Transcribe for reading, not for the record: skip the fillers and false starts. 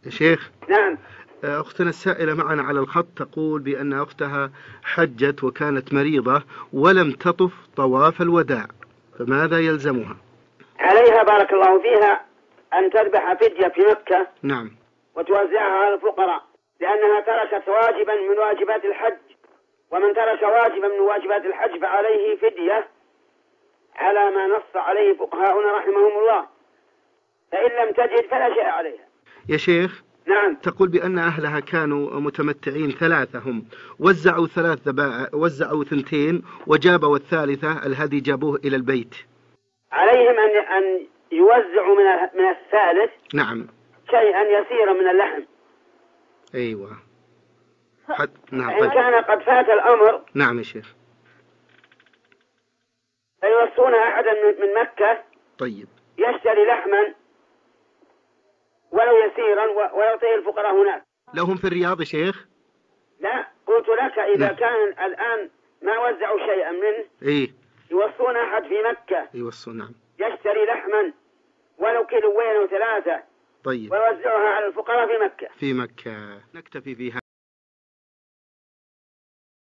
يا شيخ. نعم. أختنا السائلة معنا على الخط تقول بأن أختها حجت وكانت مريضة ولم تطف طواف الوداع، فماذا يلزمها؟ عليها بارك الله فيها أن تذبح فدية في مكة. نعم. وتوزعها على الفقراء، لأنها تركت واجبا من واجبات الحج، ومن ترك واجبا من واجبات الحج فعليه فدية على ما نص عليه فقهاؤنا رحمهم الله، فإن لم تجد فلا شيء عليها. يا شيخ. نعم. تقول بأن أهلها كانوا متمتعين ثلاثة، هم وزعوا 3 ذبائح، وزعوا 2 وجابوا الثالثة الهدي جابوه إلى البيت. عليهم أن يوزعوا من الثالث نعم شيئا يسيرا من اللحم. أيوة. نعم. إن كان قد فات الأمر. نعم يا شيخ. فيوصون أحدا من مكة. طيب. يشتري لحما ولو يسيرا ويعطيه الفقراء هناك. لهم في الرياض يا شيخ؟ لا، قلت لك إذا نعم. كان الآن ما وزعوا شيئا منه. إيه. يوصون أحد في مكة. يوصون. نعم. يشتري لحما ولو كيلوين أو 3. طيب. ويوزعها على الفقراء في مكة. في مكة. نكتفي فيها.